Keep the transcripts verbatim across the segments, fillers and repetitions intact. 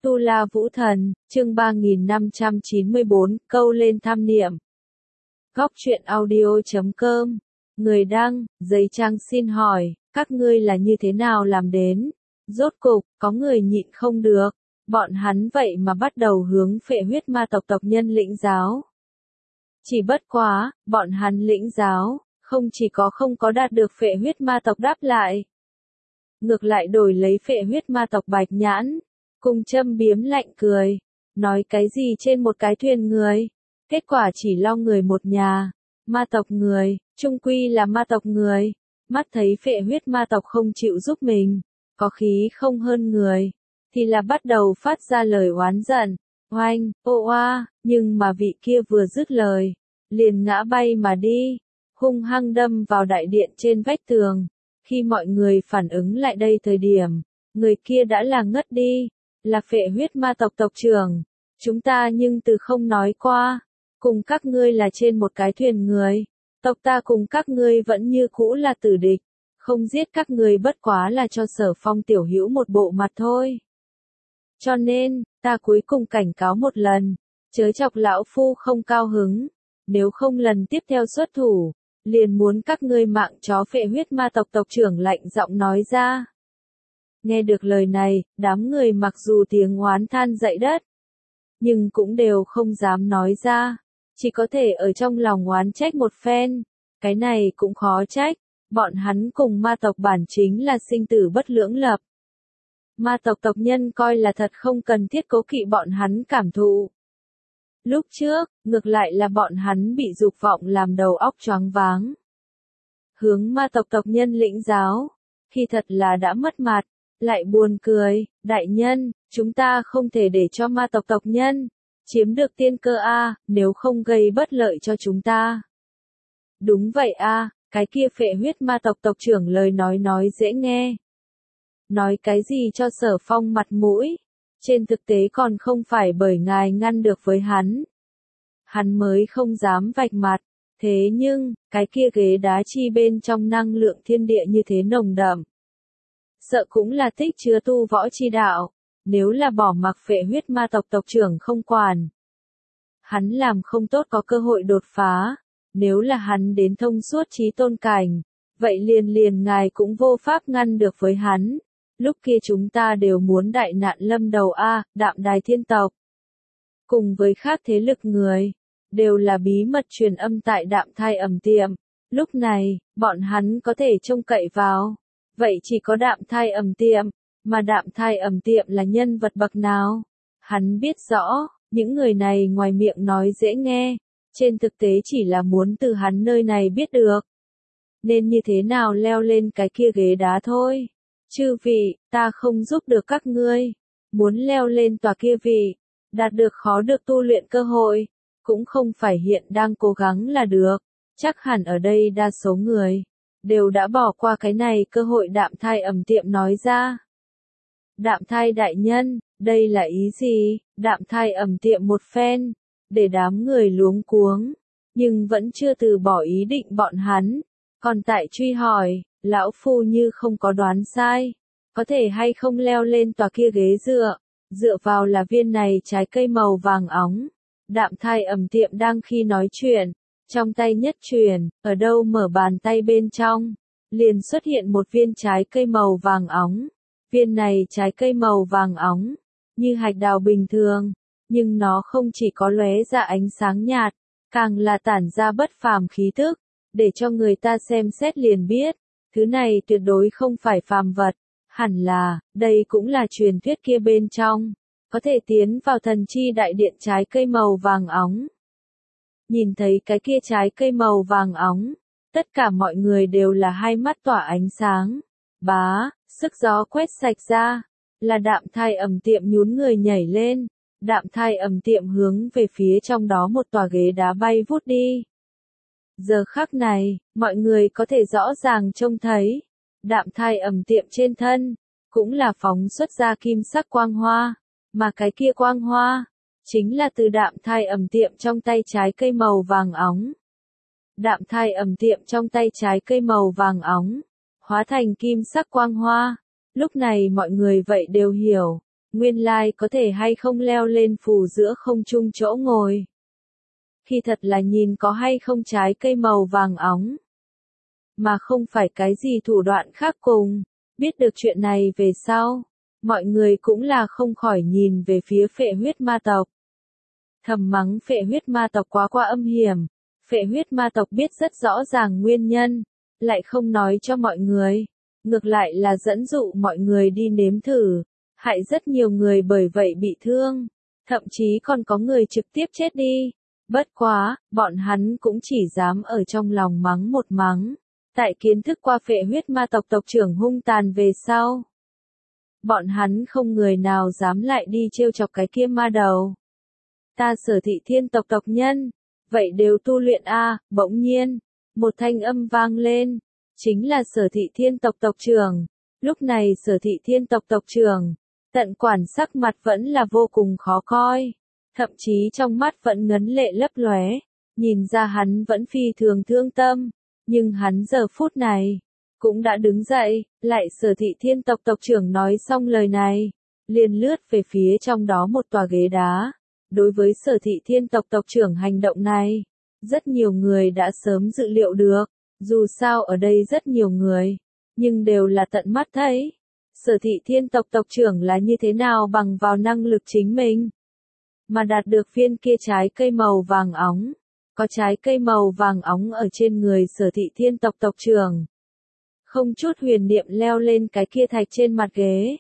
Tu La Vũ Thần, chương ba nghìn năm trăm chín mươi bốn, câu lên tham niệm. Góc truyện audio chấm com. Người đăng, giấy trang xin hỏi, các ngươi là như thế nào làm đến? Rốt cục, có người nhịn không được. Bọn hắn vậy mà bắt đầu hướng phệ huyết ma tộc tộc nhân lĩnh giáo. Chỉ bất quá, bọn hắn lĩnh giáo, không chỉ có không có đạt được phệ huyết ma tộc đáp lại. Ngược lại đổi lấy phệ huyết ma tộc Bạch Nhãn. Cùng châm biếm lạnh cười, nói cái gì trên một cái thuyền người, kết quả chỉ lo người một nhà, ma tộc người, chung quy là ma tộc người, mắt thấy phệ huyết ma tộc không chịu giúp mình, có khí không hơn người, thì là bắt đầu phát ra lời oán giận, oanh, ô oa, nhưng mà vị kia vừa dứt lời, liền ngã bay mà đi, hung hăng đâm vào đại điện trên vách tường, khi mọi người phản ứng lại đây thời điểm, người kia đã là ngất đi. Là phệ huyết ma tộc tộc trưởng, chúng ta nhưng từ không nói qua, cùng các ngươi là trên một cái thuyền người, tộc ta cùng các ngươi vẫn như cũ là tử địch, không giết các ngươi bất quá là cho Sở Phong tiểu hữu một bộ mặt thôi. Cho nên, ta cuối cùng cảnh cáo một lần, chớ chọc lão phu không cao hứng, nếu không lần tiếp theo xuất thủ, liền muốn các ngươi mạng chó phệ huyết ma tộc tộc trưởng lạnh giọng nói ra. Nghe được lời này, đám người mặc dù tiếng oán than dậy đất, nhưng cũng đều không dám nói ra, chỉ có thể ở trong lòng oán trách một phen, cái này cũng khó trách, bọn hắn cùng ma tộc bản chính là sinh tử bất lưỡng lập. Ma tộc tộc nhân coi là thật không cần thiết cố kỵ bọn hắn cảm thụ. Lúc trước, ngược lại là bọn hắn bị dục vọng làm đầu óc choáng váng. Hướng ma tộc tộc nhân lĩnh giáo, khi thật là đã mất mặt. Lại buồn cười, đại nhân, chúng ta không thể để cho ma tộc tộc nhân chiếm được tiên cơ a, nếu không gây bất lợi cho chúng ta. Đúng vậy a, cái kia phệ huyết ma tộc tộc trưởng lời nói nói dễ nghe. Nói cái gì cho Sở Phong mặt mũi, trên thực tế còn không phải bởi ngài ngăn được với hắn. Hắn mới không dám vạch mặt, thế nhưng, cái kia ghế đá chi bên trong năng lượng thiên địa như thế nồng đậm. Sợ cũng là tích chứa tu võ chi đạo, nếu là bỏ mặc phệ huyết ma tộc tộc trưởng không quản. Hắn làm không tốt có cơ hội đột phá, nếu là hắn đến thông suốt trí tôn cảnh, vậy liền liền ngài cũng vô pháp ngăn được với hắn, lúc kia chúng ta đều muốn đại nạn lâm đầu a, đạm đài thiên tộc. Cùng với khác thế lực người, đều là bí mật truyền âm tại đạm thai ẩm tiệm, lúc này, bọn hắn có thể trông cậy vào. Vậy chỉ có đạm thai ẩm tiệm, mà đạm thai ẩm tiệm là nhân vật bậc nào? Hắn biết rõ, những người này ngoài miệng nói dễ nghe, trên thực tế chỉ là muốn từ hắn nơi này biết được. Nên như thế nào leo lên cái kia ghế đá thôi. Chư vị, ta không giúp được các ngươi. Muốn leo lên tòa kia vị, đạt được khó được tu luyện cơ hội, cũng không phải hiện đang cố gắng là được. Chắc hẳn ở đây đa số người đều đã bỏ qua cái này cơ hội đạm thai ẩm tiệm nói ra. Đạm thai đại nhân, đây là ý gì? Đạm thai ẩm tiệm một phen, để đám người luống cuống, nhưng vẫn chưa từ bỏ ý định bọn hắn, còn tại truy hỏi, lão phu như không có đoán sai, có thể hay không leo lên tòa kia ghế dựa, dựa vào là viên này trái cây màu vàng óng. Đạm thai ẩm tiệm đang khi nói chuyện. Trong tay nhất truyền, ở đâu mở bàn tay bên trong, liền xuất hiện một viên trái cây màu vàng óng. Viên này trái cây màu vàng óng, như hạch đào bình thường, nhưng nó không chỉ có lóe ra ánh sáng nhạt, càng là tản ra bất phàm khí tức, để cho người ta xem xét liền biết, thứ này tuyệt đối không phải phàm vật, hẳn là, đây cũng là truyền thuyết kia bên trong, có thể tiến vào thần chi đại điện trái cây màu vàng óng. Nhìn thấy cái kia trái cây màu vàng óng, tất cả mọi người đều là hai mắt tỏa ánh sáng. Bá, sức gió quét sạch ra, là đạm thai ẩm tiệm nhún người nhảy lên, đạm thai ẩm tiệm hướng về phía trong đó một tòa ghế đá bay vút đi. Giờ khắc này, mọi người có thể rõ ràng trông thấy, đạm thai ẩm tiệm trên thân, cũng là phóng xuất ra kim sắc quang hoa, mà cái kia quang hoa, chính là từ đạm thai ẩm tiệm trong tay trái cây màu vàng óng. Đạm thai ẩm tiệm trong tay trái cây màu vàng óng, hóa thành kim sắc quang hoa. Lúc này mọi người vậy đều hiểu, nguyên lai có thể hay không leo lên phù giữa không trung chỗ ngồi. Khi thật là nhìn có hay không trái cây màu vàng óng. Mà không phải cái gì thủ đoạn khác cùng. Biết được chuyện này về sau, mọi người cũng là không khỏi nhìn về phía phệ huyết ma tộc. Thầm mắng phệ huyết ma tộc quá qua âm hiểm. Phệ huyết ma tộc biết rất rõ ràng nguyên nhân, lại không nói cho mọi người. Ngược lại là dẫn dụ mọi người đi nếm thử, hại rất nhiều người bởi vậy bị thương. Thậm chí còn có người trực tiếp chết đi. Bất quá, bọn hắn cũng chỉ dám ở trong lòng mắng một mắng. Tại kiến thức qua phệ huyết ma tộc tộc trưởng hung tàn về sau. Bọn hắn không người nào dám lại đi trêu chọc cái kia ma đầu. Ta Sở Thị Thiên tộc tộc nhân, vậy đều tu luyện a, à, bỗng nhiên, một thanh âm vang lên, chính là Sở Thị Thiên tộc tộc trưởng. Lúc này Sở Thị Thiên tộc tộc trưởng, tận quản sắc mặt vẫn là vô cùng khó coi, thậm chí trong mắt vẫn ngấn lệ lấp lóe, nhìn ra hắn vẫn phi thường thương tâm, nhưng hắn giờ phút này cũng đã đứng dậy, lại Sở Thị Thiên tộc tộc trưởng nói xong lời này, liền lướt về phía trong đó một tòa ghế đá. Đối với Sở Thị Thiên tộc tộc trưởng hành động này, rất nhiều người đã sớm dự liệu được, dù sao ở đây rất nhiều người, nhưng đều là tận mắt thấy. Sở Thị Thiên tộc tộc trưởng là như thế nào bằng vào năng lực chính mình, mà đạt được viên kia trái cây màu vàng óng. Có trái cây màu vàng óng ở trên người Sở Thị Thiên tộc tộc trưởng. Không chút huyền niệm leo lên cái kia thạch trên mặt ghế.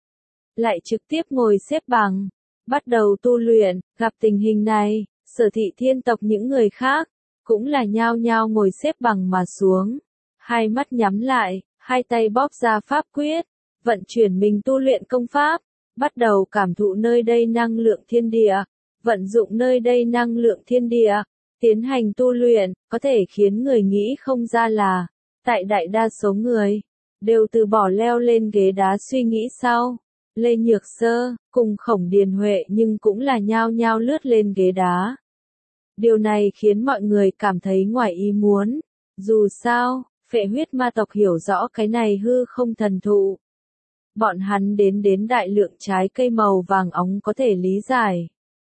Lại trực tiếp ngồi xếp bằng, bắt đầu tu luyện. Gặp tình hình này, Sở Thị Thiên tộc những người khác, cũng là nhao nhao ngồi xếp bằng mà xuống. Hai mắt nhắm lại, hai tay bóp ra pháp quyết, vận chuyển mình tu luyện công pháp, bắt đầu cảm thụ nơi đây năng lượng thiên địa, vận dụng nơi đây năng lượng thiên địa. Tiến hành tu luyện, có thể khiến người nghĩ không ra là, tại đại đa số người, đều từ bỏ leo lên ghế đá suy nghĩ sau. Lê Nhược Sơ, cùng Khổng Điền Huệ nhưng cũng là nhao nhao lướt lên ghế đá. Điều này khiến mọi người cảm thấy ngoài ý muốn. Dù sao, phệ huyết ma tộc hiểu rõ cái này hư không thần thụ. Bọn hắn đến đến đại lượng trái cây màu vàng óng có thể lý giải.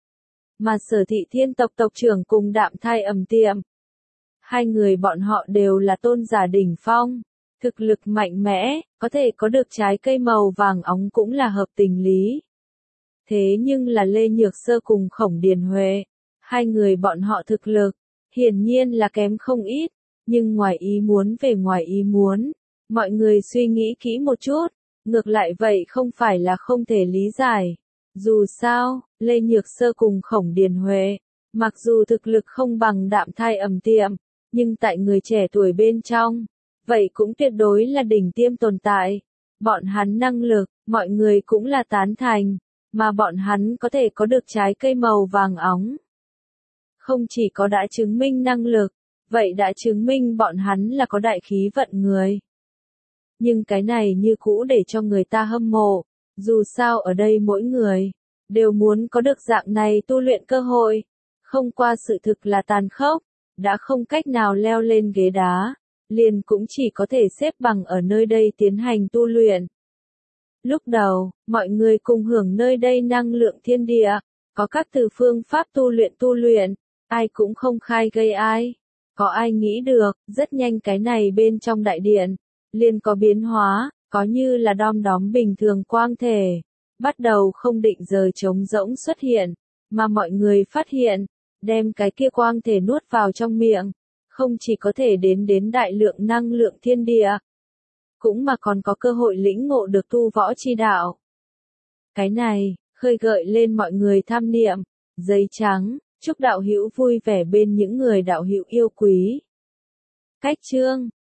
Mà Sở Thị Thiên tộc tộc trưởng cùng Đạm Thai Ẩm Tiệm. Hai người bọn họ đều là tôn giả đỉnh phong, thực lực mạnh mẽ, có thể có được trái cây màu vàng óng cũng là hợp tình lý. Thế nhưng là Lê Nhược Sơ cùng Khổng Điền Huệ, hai người bọn họ thực lực, hiển nhiên là kém không ít, nhưng ngoài ý muốn về ngoài ý muốn, mọi người suy nghĩ kỹ một chút, ngược lại vậy không phải là không thể lý giải. Dù sao, Lê Nhược Sơ cùng Khổng Điền Huệ, mặc dù thực lực không bằng Đạm Thai Ẩm Tiệm, nhưng tại người trẻ tuổi bên trong, vậy cũng tuyệt đối là đỉnh tiêm tồn tại. Bọn hắn năng lực, mọi người cũng là tán thành, mà bọn hắn có thể có được trái cây màu vàng óng. Không chỉ có đã chứng minh năng lực, vậy đã chứng minh bọn hắn là có đại khí vận người. Nhưng cái này như cũ để cho người ta hâm mộ. Dù sao ở đây mỗi người, đều muốn có được dạng này tu luyện cơ hội. Không qua sự thực là tàn khốc, đã không cách nào leo lên ghế đá, liền cũng chỉ có thể xếp bằng ở nơi đây tiến hành tu luyện. Lúc đầu, mọi người cùng hưởng nơi đây năng lượng thiên địa, có các từ phương pháp tu luyện tu luyện, ai cũng không khai gây ai. Có ai nghĩ được, rất nhanh cái này bên trong đại điện, liền có biến hóa. Có như là đom đóm bình thường quang thể, bắt đầu không định giờ trống rỗng xuất hiện, mà mọi người phát hiện, đem cái kia quang thể nuốt vào trong miệng, không chỉ có thể đến đến đại lượng năng lượng thiên địa, cũng mà còn có cơ hội lĩnh ngộ được tu võ chi đạo. Cái này, khơi gợi lên mọi người tham niệm, giấy trắng, chúc đạo hữu vui vẻ bên những người đạo hữu yêu quý. Cách chương